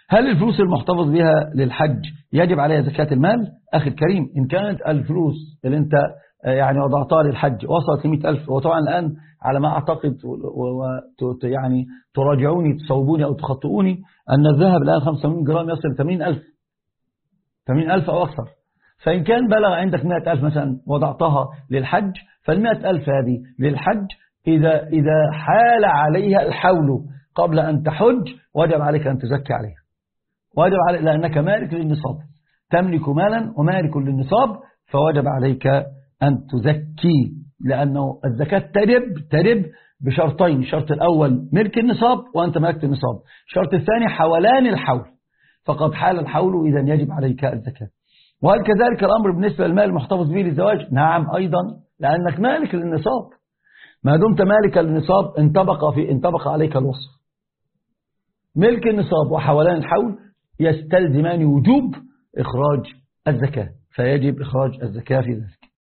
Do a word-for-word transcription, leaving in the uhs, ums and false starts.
هل الفلوس المحتفظ بها للحج يجب عليها زكاة المال؟ أخي الكريم، إن كانت الفلوس اللي أنت يعني وضعتها للحج وصلت ل مئة ألف، وطبعا الآن على ما أعتقد يعني تراجعوني تصوبوني أو تخطئوني أن الذهب الآن خمسة وثمانين جرام يصل ل ثمانين ألف ثمانين ألف أو أكثر. فإن كان بلغ عندك مئة ألف مثلا وضعتها للحج، فالمئة ألف هذه للحج إذا إذا حال عليها الحول قبل أن تحج وجب عليك أن تزكي عليها، وجب عليك لأنك مالك للنصاب، تملك مالا ومالك للنصاب، فوجب عليك أن تزكي، لأنه الزكاة ترب ترب بشرطين: الشرط الأول ملك النصاب وأنت ملكت النصاب، الشرط الثاني حولان الحول، فقد حال الحول إذا يجب عليك الزكاة. وهل كذلك الأمر بالنسبة للمال المحتفظ به للزواج؟ نعم أيضا، لأنك مالك للنصاب، ما دمت مالك للنصاب انطبق في انطبق عليك الوصف. ملك النصاب وحولان الحول يستلزمان وجوب إخراج الزكاة، فيجب إخراج الزكاة في ذلك.